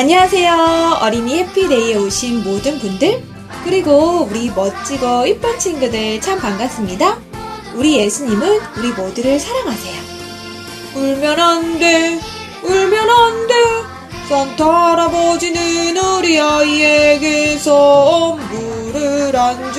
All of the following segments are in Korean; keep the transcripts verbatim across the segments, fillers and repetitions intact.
안녕하세요. 어린이 해피데이에 오신 모든 분들, 그리고 우리 멋지고 이쁜 친구들 참 반갑습니다. 우리 예수님은 우리 모두를 사랑하세요. 울면 안 돼, 울면 안 돼. 산타 할아버지는 우리 아이에게서 선물을 안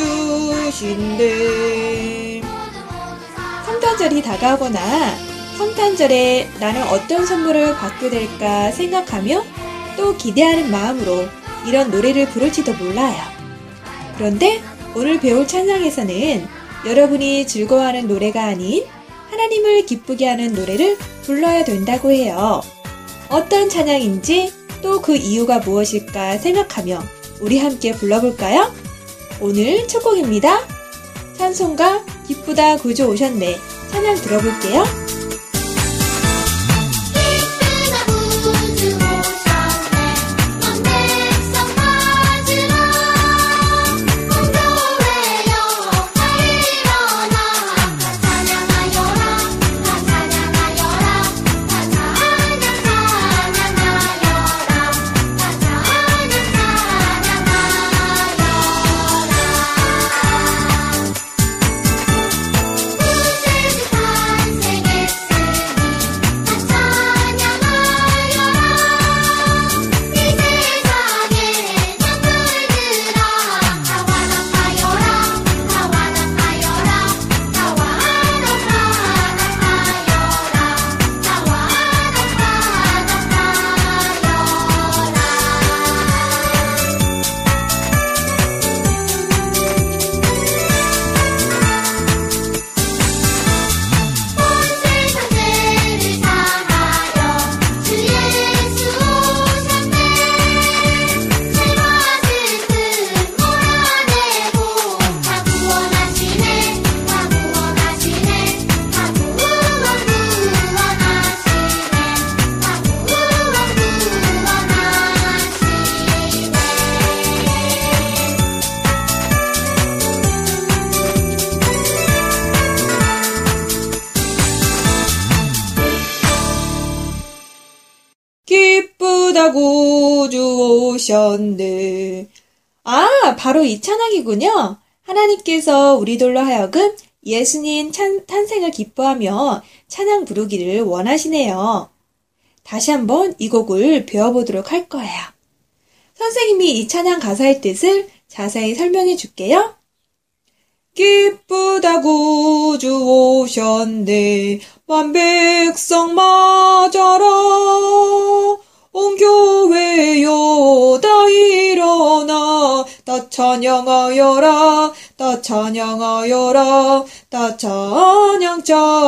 주신대. 성탄절이 다가오거나 성탄절에 나는 어떤 선물을 받게 될까 생각하며 또 기대하는 마음으로 이런 노래를 부를지도 몰라요. 그런데 오늘 배울 찬양에서는 여러분이 즐거워하는 노래가 아닌 하나님을 기쁘게 하는 노래를 불러야 된다고 해요. 어떤 찬양인지 또 그 이유가 무엇일까 생각하며 우리 함께 불러볼까요? 오늘 첫 곡입니다. 찬송가 기쁘다 구주 오셨네. 찬양 들어볼게요. 기쁘다 구주 오셨네. 아, 바로 이 찬양이군요. 하나님께서 우리들로 하여금 예수님 찬, 탄생을 기뻐하며 찬양 부르기를 원하시네요. 다시 한번 이 곡을 배워보도록 할 거예요. 선생님이 이 찬양 가사의 뜻을 자세히 설명해 줄게요. 기쁘다 구주 오셨네. 만백성 맞아라. 온 교회여 다 일어나. 다 찬양하여라. 다 찬양하여라. 다 찬양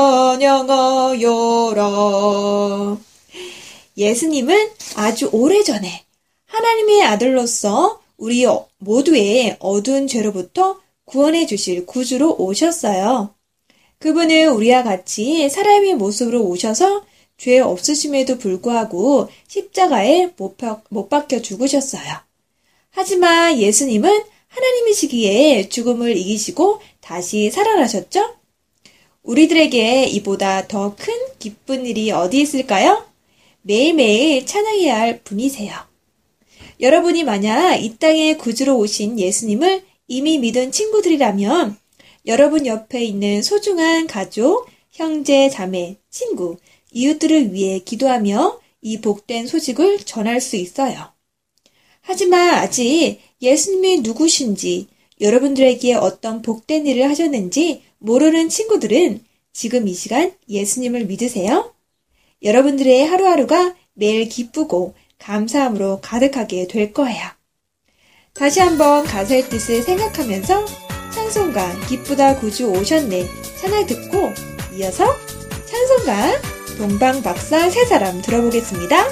찬양하여라. 예수님은 아주 오래전에 하나님의 아들로서 우리 모두의 어두운 죄로부터 구원해 주실 구주로 오셨어요. 그분은 우리와 같이 사람의 모습으로 오셔서 죄 없으심에도 불구하고 십자가에 못, 못 박혀 죽으셨어요. 하지만 예수님은 하나님이시기에 죽음을 이기시고 다시 살아나셨죠? 우리들에게 이보다 더 큰 기쁜 일이 어디 있을까요? 매일매일 찬양해야 할 분이세요. 여러분이 만약 이 땅에 구주로 오신 예수님을 이미 믿은 친구들이라면 여러분 옆에 있는 소중한 가족, 형제, 자매, 친구, 이웃들을 위해 기도하며 이 복된 소식을 전할 수 있어요. 하지만 아직 예수님이 누구신지, 여러분들에게 어떤 복된 일을 하셨는지 모르는 친구들은 지금 이 시간 예수님을 믿으세요? 여러분들의 하루하루가 매일 기쁘고 감사함으로 가득하게 될 거예요. 다시 한번 가사의 뜻을 생각하면서 찬송가 기쁘다 구주 오셨네 찬양 듣고 이어서 찬송가 동방박사 세 사람 들어보겠습니다.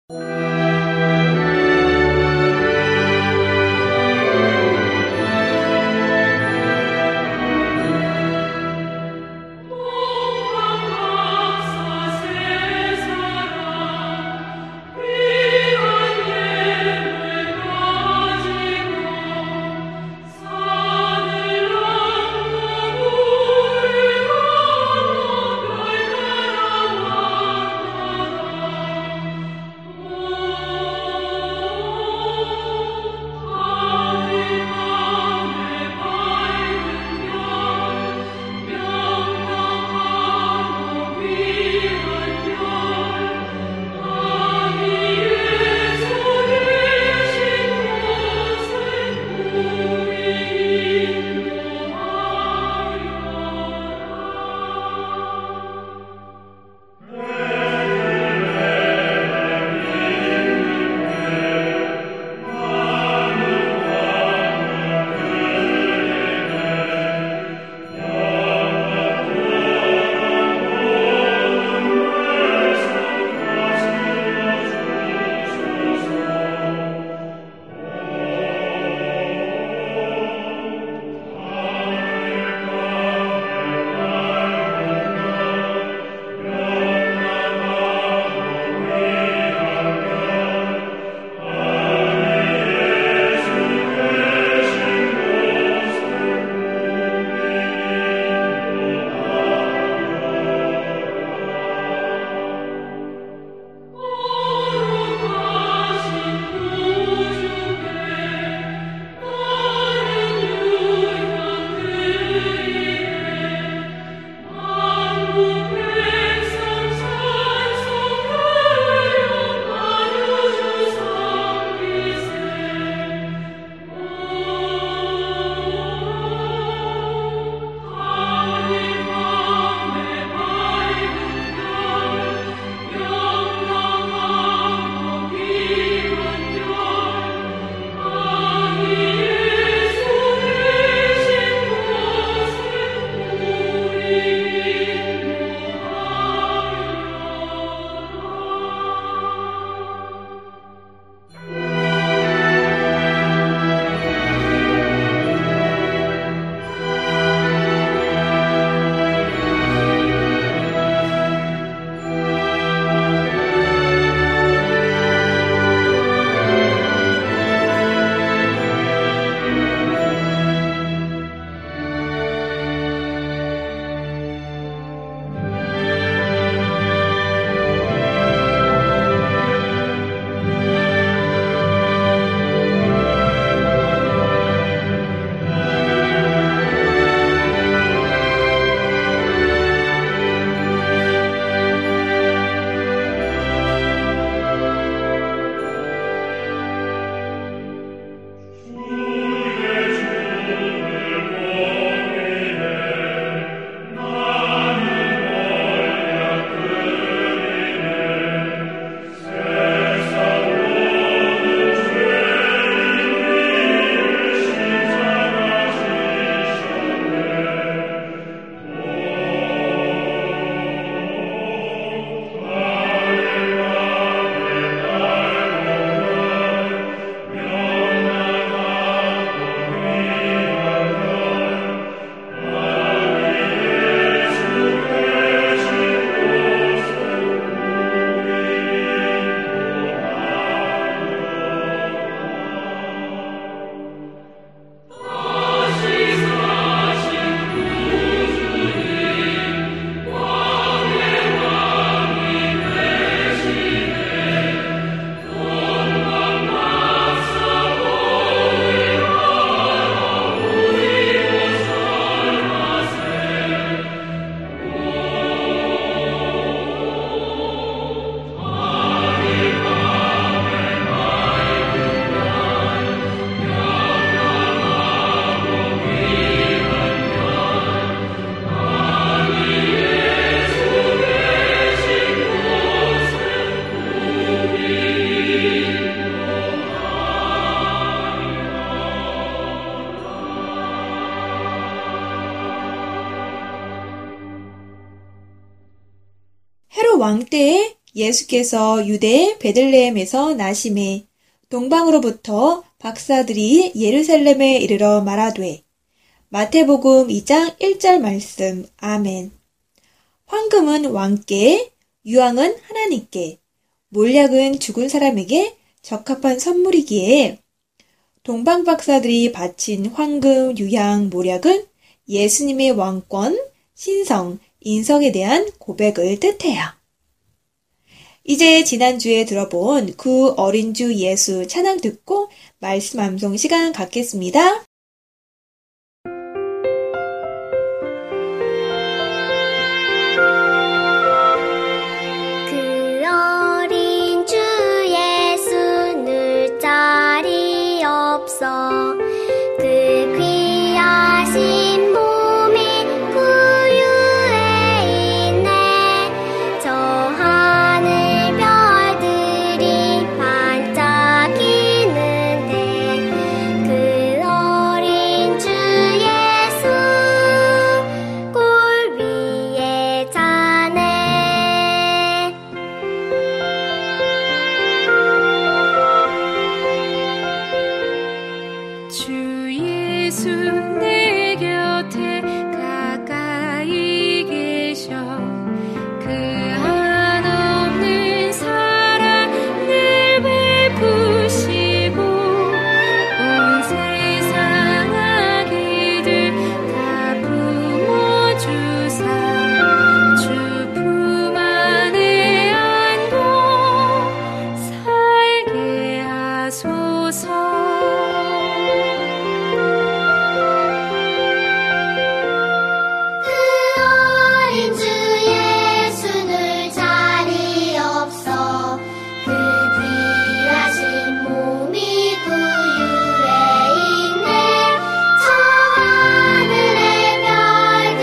왕 때에 예수께서 유대 베들레헴에서 나심에 동방으로부터 박사들이 예루살렘에 이르러 말하되 마태복음 이 장 일 절 말씀. 아멘. 황금은 왕께, 유황은 하나님께, 몰약은 죽은 사람에게 적합한 선물이기에 동방 박사들이 바친 황금, 유향, 몰약은 예수님의 왕권, 신성, 인성에 대한 고백을 뜻해요. 이제 지난주에 들어본 그 어린 주 예수 찬양 듣고 말씀 암송 시간 갖겠습니다. 그 어린 주 예수 늘 자리 없어 그 귀하신 몸이 구유에 있네. 저 하늘 별들이 반짝이는데 그 어린 주 예수 골 위에 자네. 주 예수 내 곁에 가까이 계셔 그 한없는 사랑 늘 베푸시고 온 세상 악의들 다 품어주사 주 품 안에 안고 살게 하소서. 그 어린 주 예수 늘 자리 없어 그 귀하신 몸이 구유에 있네. 저 하늘의 별들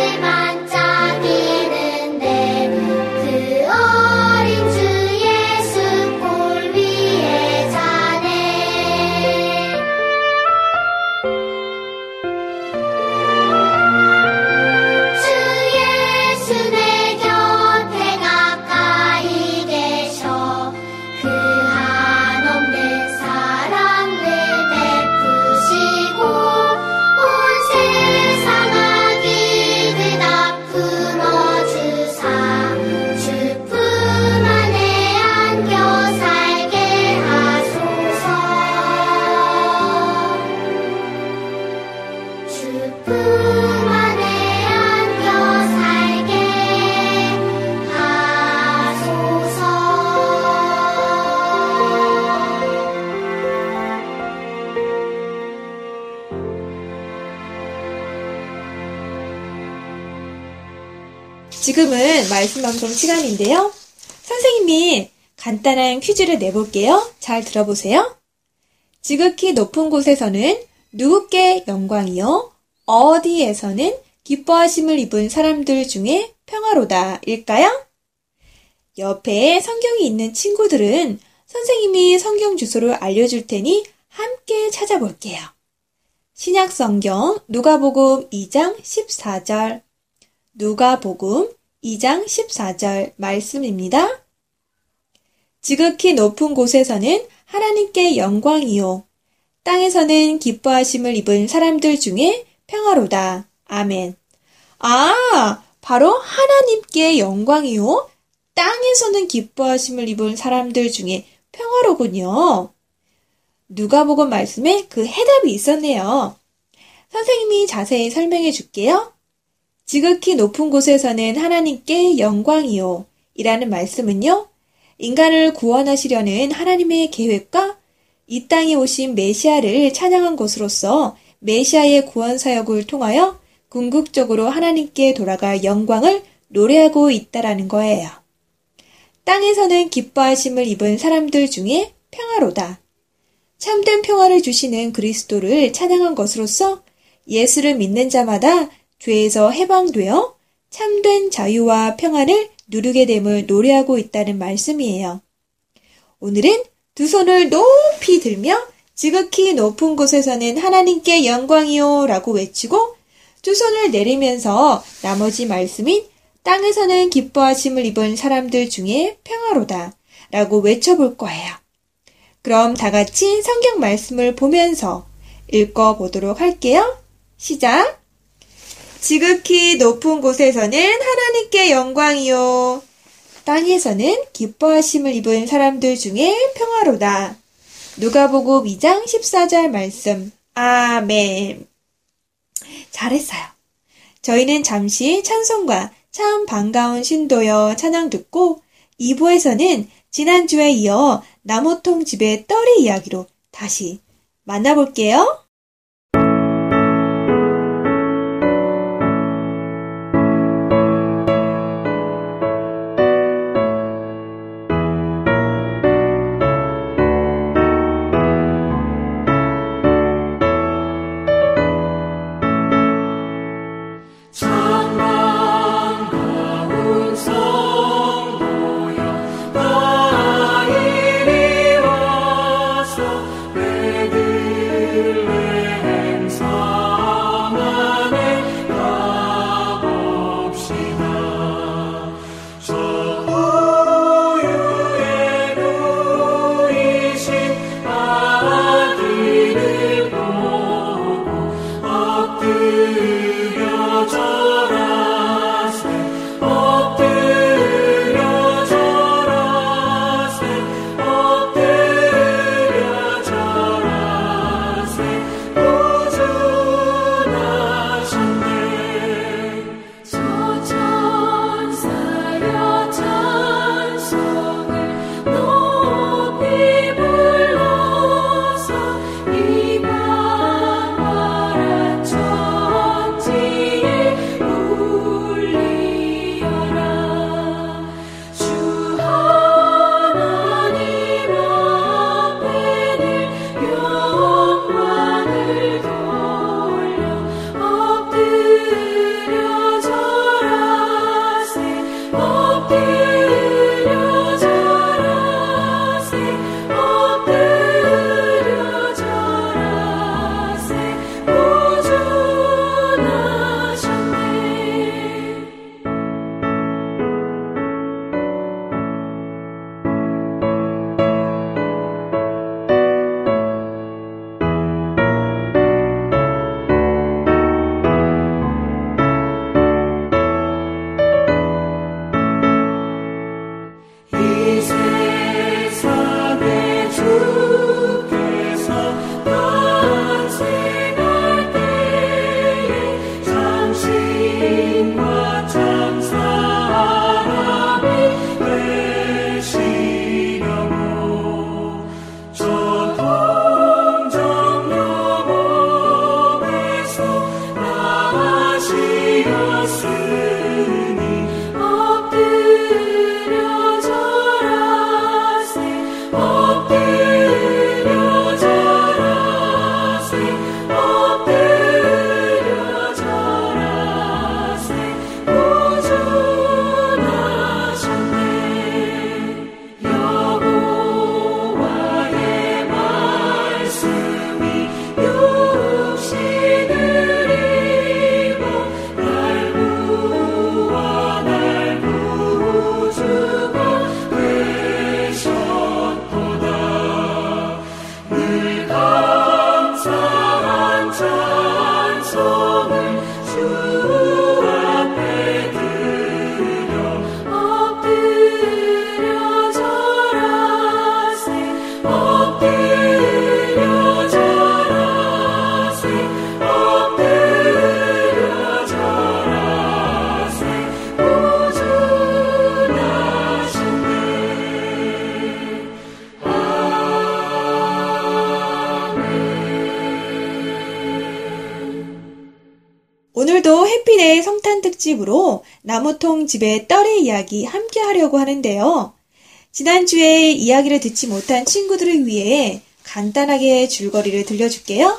반짝이는데 그 어린 주 예수 골 위에 자네. 주 예수 내 곁에 가까이 계셔 그 한없는 사랑을 베푸시고 온 세상 악의들 다 품어주사 주 품 안에 안겨 살게 하소서. 주 품 안에 안겨 살게 하소서. 지금은 말씀 방송 시간인데요. 선생님이 간단한 퀴즈를 내볼게요. 잘 들어보세요. 지극히 높은 곳에서는 누구께 영광이요? 어디에서는 기뻐하심을 입은 사람들 중에 평화로다 일까요? 옆에 성경이 있는 친구들은 선생님이 성경 주소를 알려줄 테니 함께 찾아볼게요. 신약 성경 누가복음 이 장 십사 절, 누가복음 이 장 십사 절 말씀입니다. 지극히 높은 곳에서는 하나님께 영광이요. 땅에서는 기뻐하심을 입은 사람들 중에 평화로다. 아멘. 아, 바로 하나님께 영광이요. 땅에서는 기뻐하심을 입은 사람들 중에 평화로군요. 누가복음 말씀에 그 해답이 있었네요. 선생님이 자세히 설명해 줄게요. 지극히 높은 곳에서는 하나님께 영광이요. 이라는 말씀은요. 인간을 구원하시려는 하나님의 계획과 이 땅에 오신 메시아를 찬양한 것으로서 메시아의 구원 사역을 통하여 궁극적으로 하나님께 돌아갈 영광을 노래하고 있다라는 거예요. 땅에서는 기뻐하심을 입은 사람들 중에 평화로다. 참된 평화를 주시는 그리스도를 찬양한 것으로서 예수를 믿는 자마다 죄에서 해방되어 참된 자유와 평안을 누리게 됨을 노래하고 있다는 말씀이에요. 오늘은 두 손을 높이 들며 지극히 높은 곳에서는 하나님께 영광이요 라고 외치고 두 손을 내리면서 나머지 말씀인 땅에서는 기뻐하심을 입은 사람들 중에 평화로다 라고 외쳐볼 거예요. 그럼 다 같이 성경 말씀을 보면서 읽어보도록 할게요. 시작! 지극히 높은 곳에서는 하나님께 영광이요. 땅에서는 기뻐하심을 입은 사람들 중에 평화로다. 누가복음 이 장 십사 절 말씀. 아멘. 잘했어요. 저희는 잠시 찬송과 참 반가운 신도여 찬양 듣고 이 부에서는 지난주에 이어 나무통 집의 떨이 이야기로 다시 만나볼게요. 오늘도 해피데이 성탄 특집으로 나무통 집의 떨의 이야기 함께 하려고 하는데요. 지난주에 이야기를 듣지 못한 친구들을 위해 간단하게 줄거리를 들려줄게요.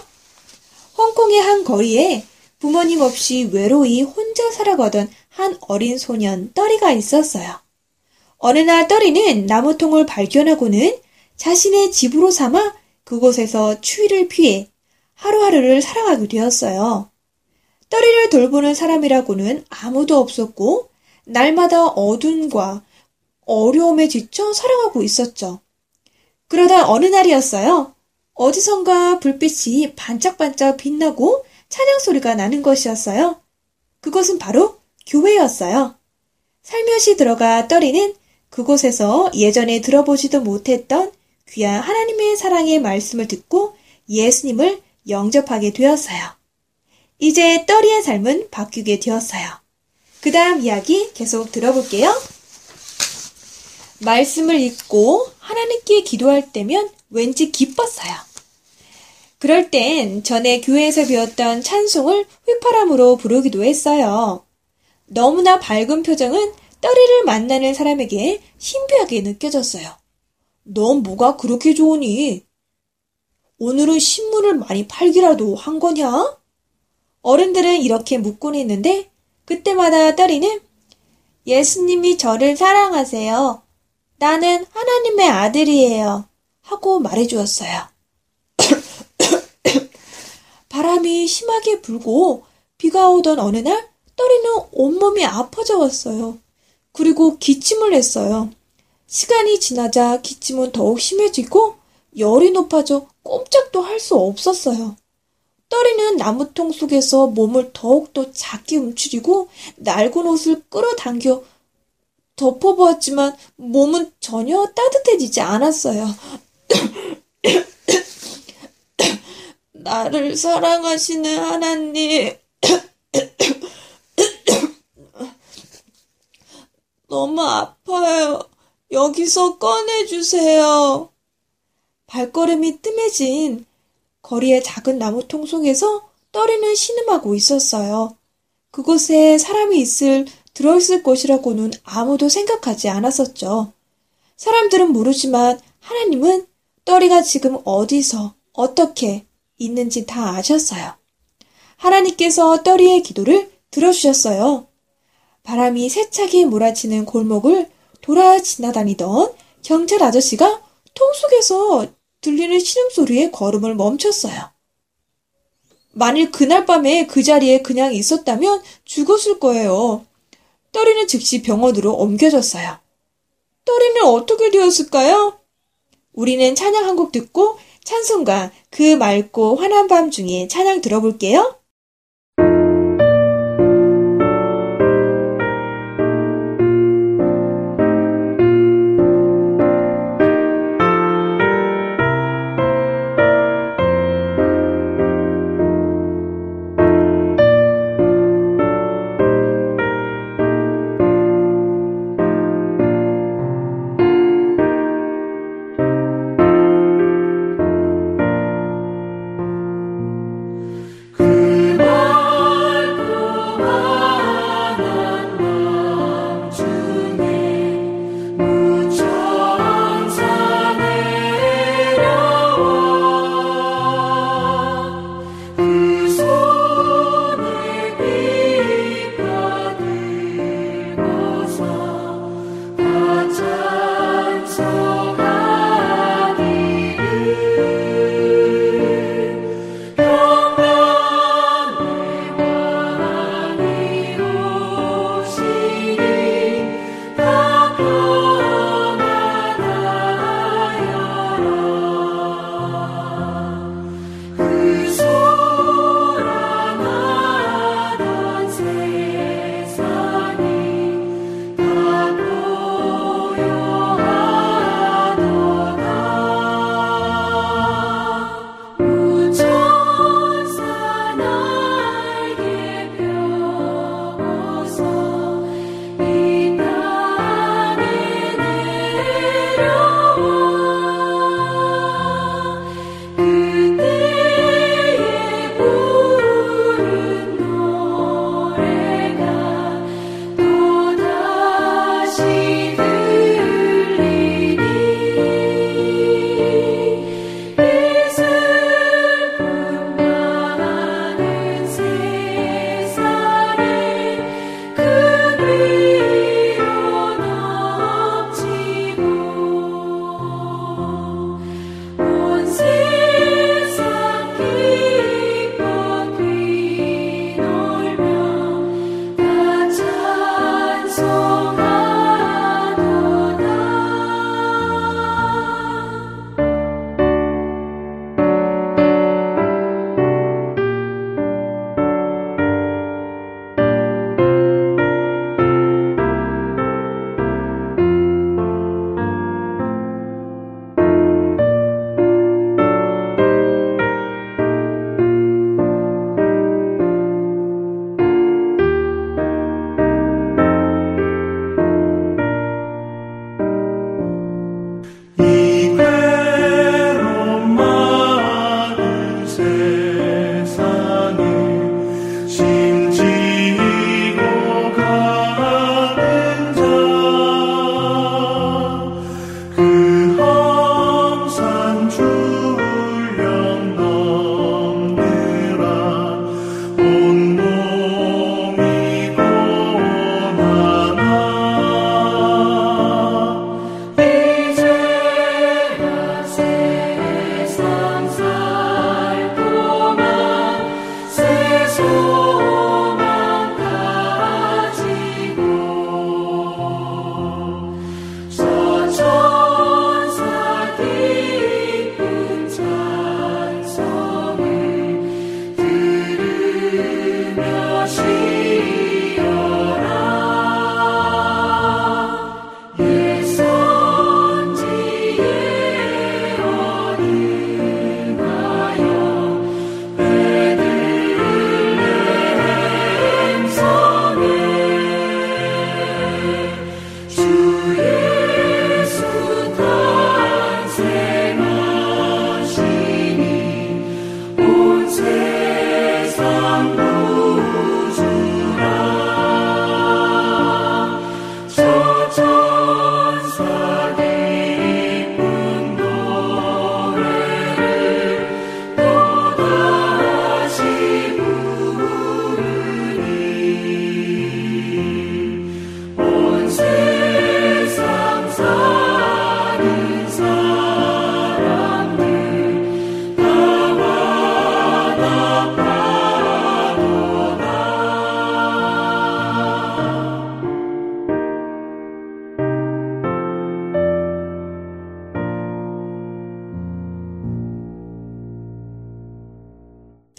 홍콩의 한 거리에 부모님 없이 외로이 혼자 살아가던 한 어린 소년 떨이가 있었어요. 어느 날 떨이는 나무통을 발견하고는 자신의 집으로 삼아 그곳에서 추위를 피해 하루하루를 살아가게 되었어요. 떨이를 돌보는 사람이라고는 아무도 없었고 날마다 어둠과 어려움에 지쳐 살아가고 있었죠. 그러다 어느 날이었어요. 어디선가 불빛이 반짝반짝 빛나고 찬양 소리가 나는 것이었어요. 그것은 바로 교회였어요. 살며시 들어가 떨이는 그곳에서 예전에 들어보지도 못했던 귀한 하나님의 사랑의 말씀을 듣고 예수님을 영접하게 되었어요. 이제 떨이의 삶은 바뀌게 되었어요. 그 다음 이야기 계속 들어볼게요. 말씀을 읽고 하나님께 기도할 때면 왠지 기뻤어요. 그럴 땐 전에 교회에서 배웠던 찬송을 휘파람으로 부르기도 했어요. 너무나 밝은 표정은 떨이를 만나는 사람에게 신비하게 느껴졌어요. 넌 뭐가 그렇게 좋으니? 오늘은 신문을 많이 팔기라도 한 거냐? 어른들은 이렇게 묻곤 했는데 그때마다 떨이는 예수님이 저를 사랑하세요. 나는 하나님의 아들이에요. 하고 말해주었어요. 바람이 심하게 불고 비가 오던 어느 날 떨이는 온몸이 아파져 왔어요. 그리고 기침을 했어요. 시간이 지나자 기침은 더욱 심해지고 열이 높아져 꼼짝도 할 수 없었어요. 떨이는 나무통 속에서 몸을 더욱더 작게 움츠리고 낡은 옷을 끌어당겨 덮어보았지만 몸은 전혀 따뜻해지지 않았어요. 나를 사랑하시는 하나님, 너무 아파요. 여기서 꺼내주세요. 발걸음이 뜸해진 거리의 작은 나무통 속에서 떨이는 신음하고 있었어요. 그곳에 사람이 있을, 들어있을 것이라고는 아무도 생각하지 않았었죠. 사람들은 모르지만 하나님은 떨이가 지금 어디서 어떻게 있는지 다 아셨어요. 하나님께서 떨이의 기도를 들어주셨어요. 바람이 세차게 몰아치는 골목을 돌아 지나다니던 경찰 아저씨가 통 속에서 들리는 신음소리에 걸음을 멈췄어요. 만일 그날 밤에 그 자리에 그냥 있었다면 죽었을 거예요. 떨이는 즉시 병원으로 옮겨졌어요. 떨이는 어떻게 되었을까요? 우리는 찬양 한 곡 듣고 찬송가 그 맑고 환한 밤 중에 찬양 들어볼게요. 그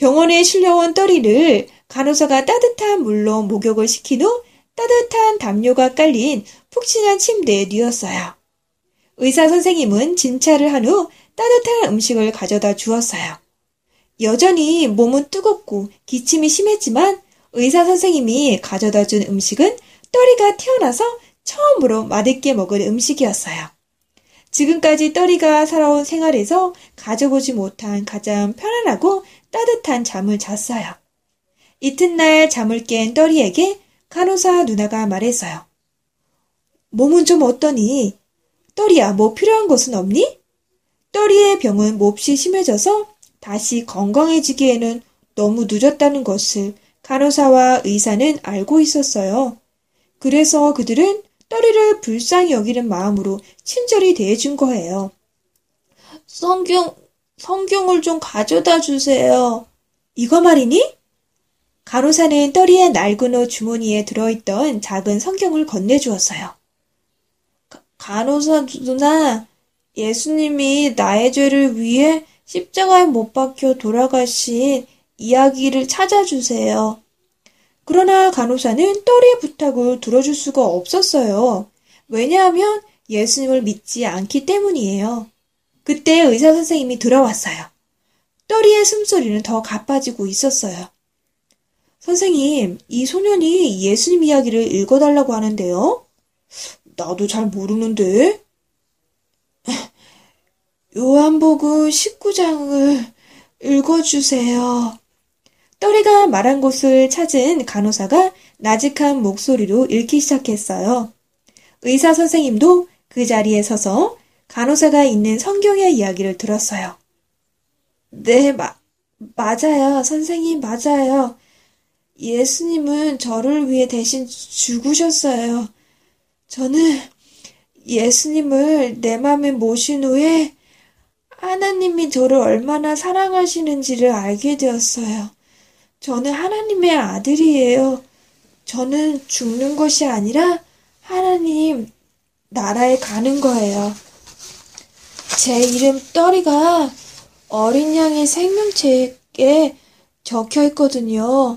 병원에 실려온 떠리를 간호사가 따뜻한 물로 목욕을 시킨 후 따뜻한 담요가 깔린 푹신한 침대에 누웠어요. 의사 선생님은 진찰을 한 후 따뜻한 음식을 가져다 주었어요. 여전히 몸은 뜨겁고 기침이 심했지만 의사 선생님이 가져다 준 음식은 떠리가 태어나서 처음으로 맛있게 먹은 음식이었어요. 지금까지 떠리가 살아온 생활에서 가져보지 못한 가장 편안하고 따뜻한 잠을 잤어요. 이튿날 잠을 깬 떠리에게 간호사 누나가 말했어요. 몸은 좀 어떠니? 떠리야, 뭐 필요한 것은 없니? 떠리의 병은 몹시 심해져서 다시 건강해지기에는 너무 늦었다는 것을 간호사와 의사는 알고 있었어요. 그래서 그들은 떠리를 불쌍히 여기는 마음으로 친절히 대해준 거예요. 성경, 성경을 좀 가져다 주세요. 이거 말이니? 간호사는 떠리의 낡은 옷 주머니에 들어있던 작은 성경을 건네주었어요. 가, 간호사 누나, 예수님이 나의 죄를 위해 십자가에 못 박혀 돌아가신 이야기를 찾아주세요. 그러나 간호사는 떠리의 부탁을 들어줄 수가 없었어요. 왜냐하면 예수님을 믿지 않기 때문이에요. 그때 의사 선생님이 들어왔어요. 떠리의 숨소리는 더 가빠지고 있었어요. 선생님, 이 소년이 예수님 이야기를 읽어달라고 하는데요. 나도 잘 모르는데. 요한복음 십구 장을 읽어주세요. 떠리가 말한 곳을 찾은 간호사가 나직한 목소리로 읽기 시작했어요. 의사 선생님도 그 자리에 서서 간호사가 읽는 성경의 이야기를 들었어요. 네, 마, 맞아요. 선생님, 맞아요. 예수님은 저를 위해 대신 죽으셨어요. 저는 예수님을 내 마음에 모신 후에 하나님이 저를 얼마나 사랑하시는지를 알게 되었어요. 저는 하나님의 아들이에요. 저는 죽는 것이 아니라 하나님 나라에 가는 거예요. 제 이름 떠리가 어린 양의 생명책에 적혀 있거든요.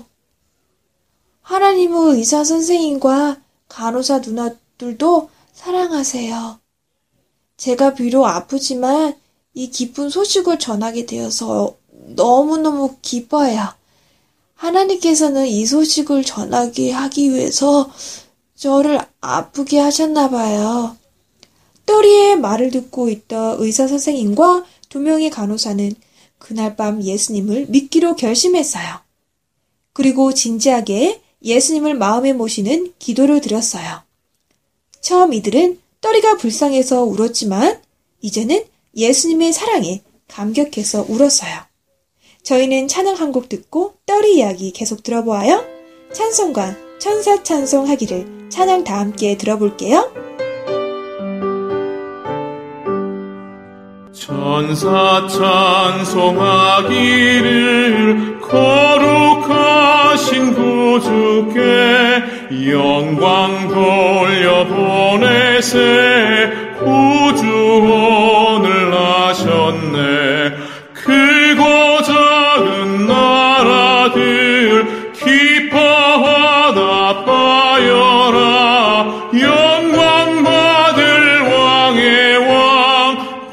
하나님은 의사 선생님과 간호사 누나들도 사랑하세요. 제가 비록 아프지만 이 기쁜 소식을 전하게 되어서 너무너무 기뻐요. 하나님께서는 이 소식을 전하게 하기 위해서 저를 아프게 하셨나 봐요. 떠리의 말을 듣고 있던 의사 선생님과 두 명의 간호사는 그날 밤 예수님을 믿기로 결심했어요. 그리고 진지하게 예수님을 마음에 모시는 기도를 드렸어요. 처음 이들은 떠리가 불쌍해서 울었지만 이제는 예수님의 사랑에 감격해서 울었어요. 저희는 찬양 한 곡 듣고 떠리 이야기 계속 들어보아요. 찬송과 천사 찬송하기를 찬양 다 함께 들어볼게요. 천사 찬송하기를 거룩하신 구주께 영광 돌려보내세 구주원을 하셨네. 크고 작은 나라들 기뻐하다 빠여라. 영광 받을 왕의 왕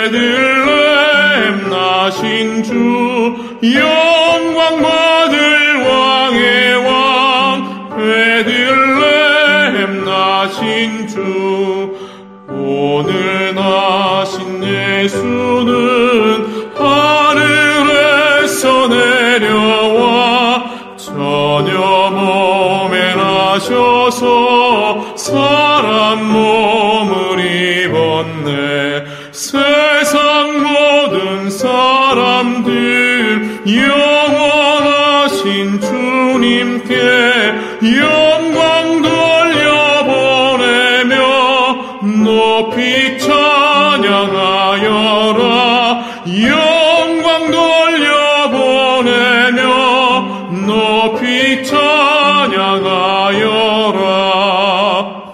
베들레헴 나신 주. 영광 받을 왕의 왕 베들레헴 나신 주. 오늘 나신 예수는 하늘에서 내려와 전혀 몸에 나셔서 사람 몸을 입었네. 세상 모든 사람들 영원하신 주님께 영광 돌려보내며 높이 찬양하여라. 영광 돌려보내며 높이 찬양하여라.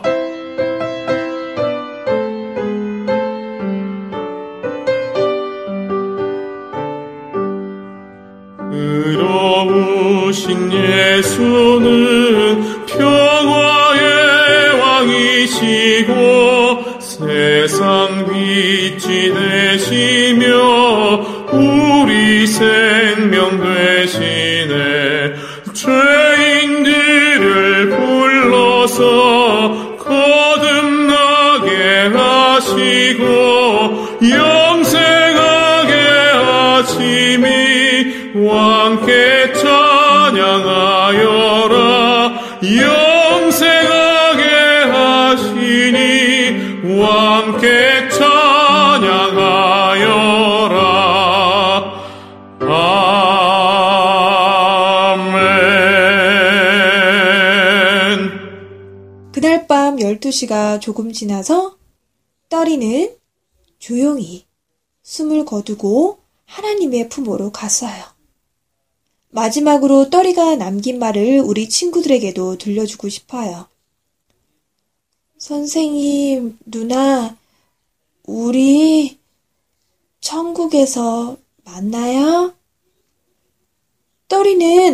의로우신 예수는 평화의 왕이시고 세상 빛이 되시며 우리 생명 되시네. 죄인들을 불러서 거듭나게 하시고 영생하게 하심이 왕께 찬양하여라. 영생하게 하시니 왕께 찬양하여라. 아멘. 그날 밤 열두 시가 조금 지나서 떨이는 조용히 숨을 거두고 하나님의 품으로 갔어요. 마지막으로 떨이가 남긴 말을 우리 친구들에게도 들려주고 싶어요. 선생님, 누나, 우리 천국에서 만나요? 떨이는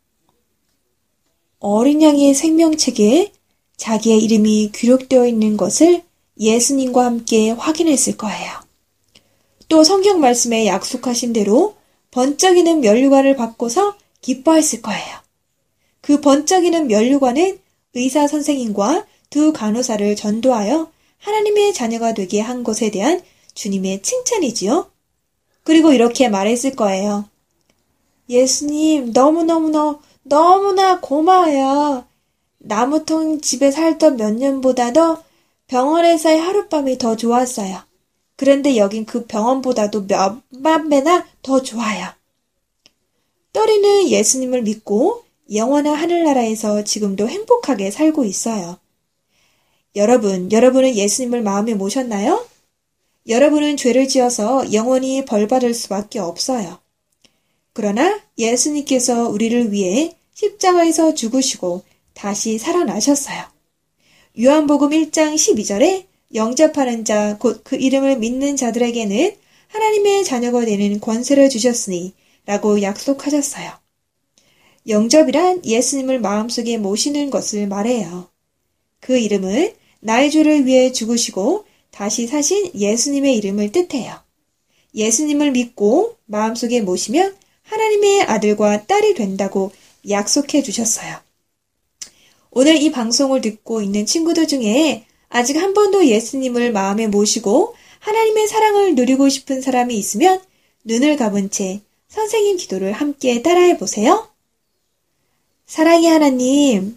어린 양의 생명책에 자기의 이름이 기록되어 있는 것을 예수님과 함께 확인했을 거예요. 또 성경 말씀에 약속하신 대로 번쩍이는 면류관을 받고서 기뻐했을 거예요. 그 번쩍이는 면류관은 의사 선생님과 두 간호사를 전도하여 하나님의 자녀가 되게 한 것에 대한 주님의 칭찬이지요. 그리고 이렇게 말했을 거예요. 예수님, 너무너무너 너무나 고마워요. 나무통 집에 살던 몇 년보다도 병원에서의 하룻밤이 더 좋았어요. 그런데 여긴 그 병원보다도 몇만 배나 더 좋아요. 떨이는 예수님을 믿고 영원한 하늘나라에서 지금도 행복하게 살고 있어요. 여러분, 여러분은 예수님을 마음에 모셨나요? 여러분은 죄를 지어서 영원히 벌받을 수밖에 없어요. 그러나 예수님께서 우리를 위해 십자가에서 죽으시고 다시 살아나셨어요. 요한복음 일 장 십이 절에 영접하는 자, 곧 그 이름을 믿는 자들에게는 하나님의 자녀가 되는 권세를 주셨으니 라고 약속하셨어요. 영접이란 예수님을 마음속에 모시는 것을 말해요. 그 이름은 나의 죄를 위해 죽으시고 다시 사신 예수님의 이름을 뜻해요. 예수님을 믿고 마음속에 모시면 하나님의 아들과 딸이 된다고 약속해 주셨어요. 오늘 이 방송을 듣고 있는 친구들 중에 아직 한 번도 예수님을 마음에 모시고 하나님의 사랑을 누리고 싶은 사람이 있으면 눈을 감은 채 선생님 기도를 함께 따라해 보세요. 사랑의 하나님,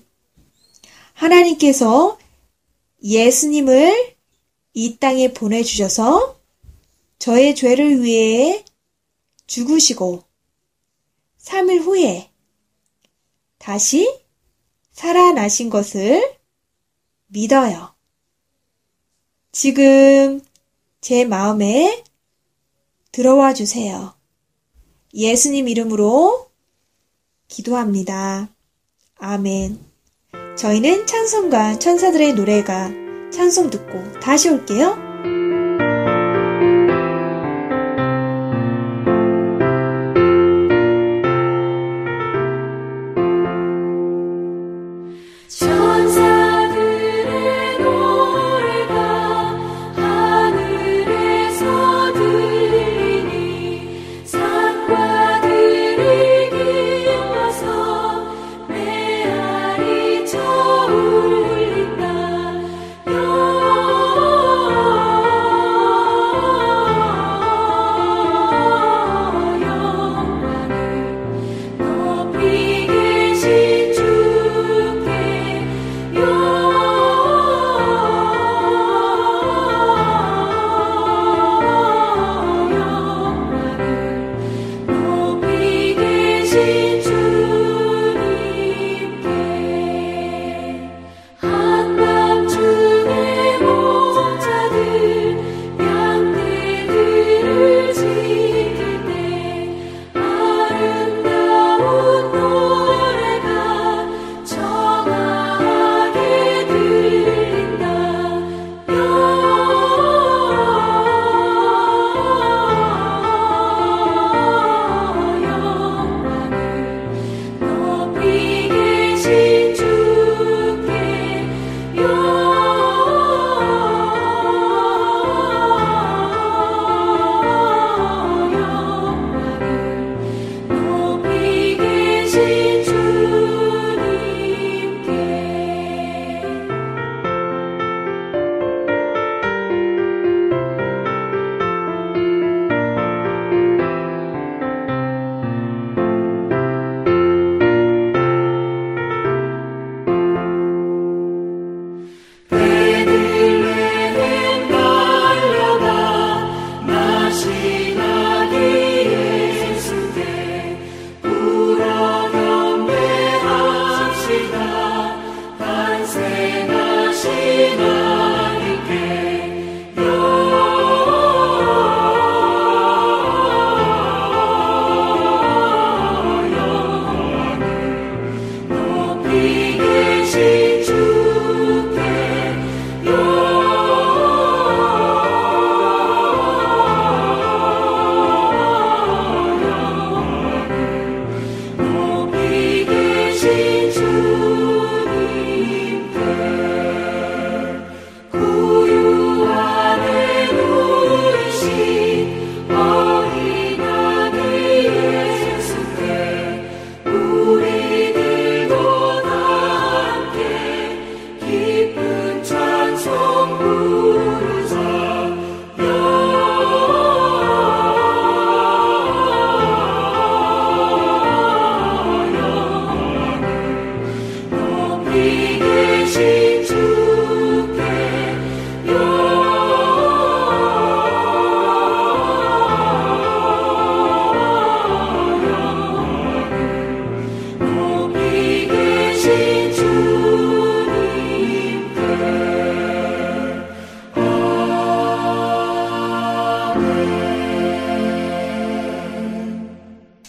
하나님께서 예수님을 이 땅에 보내주셔서 저의 죄를 위해 죽으시고 삼 일 후에 다시 살아나신 것을 믿어요. 지금 제 마음에 들어와 주세요. 예수님 이름으로 기도합니다. 아멘. 저희는 찬송가 천사들의 노래가 찬송 듣고 다시 올게요. 천사들의 노래가 하늘에서 들리니 산과 들이 기뻐서 메아리 쳐울린다. 영원히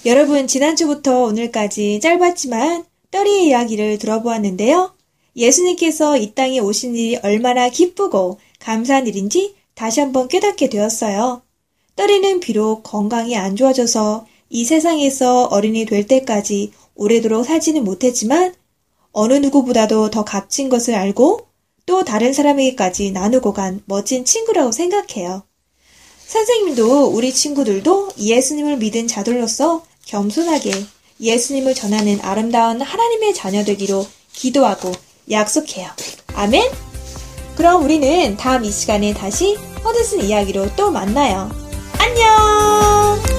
여러분, 지난주부터 오늘까지 짧았지만 떨이의 이야기를 들어보았는데요. 예수님께서 이 땅에 오신 일이 얼마나 기쁘고 감사한 일인지 다시 한번 깨닫게 되었어요. 떨이는 비록 건강이 안 좋아져서 이 세상에서 어린이 될 때까지 오래도록 살지는 못했지만 어느 누구보다도 더 값진 것을 알고 또 다른 사람에게까지 나누고 간 멋진 친구라고 생각해요. 선생님도 우리 친구들도 예수님을 믿은 자들로서 겸손하게 예수님을 전하는 아름다운 하나님의 자녀 되기로 기도하고 약속해요. 아멘? 그럼 우리는 다음 이 시간에 다시 허드슨 이야기로 또 만나요. 안녕!